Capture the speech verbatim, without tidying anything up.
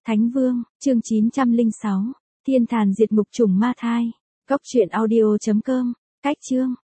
Thánh Vương, chương chín trăm lẻ sáu, Thiên Thàn Diệt Ngục Trùng Ma Thai. Cốc truyện audio chấm com, cách chương.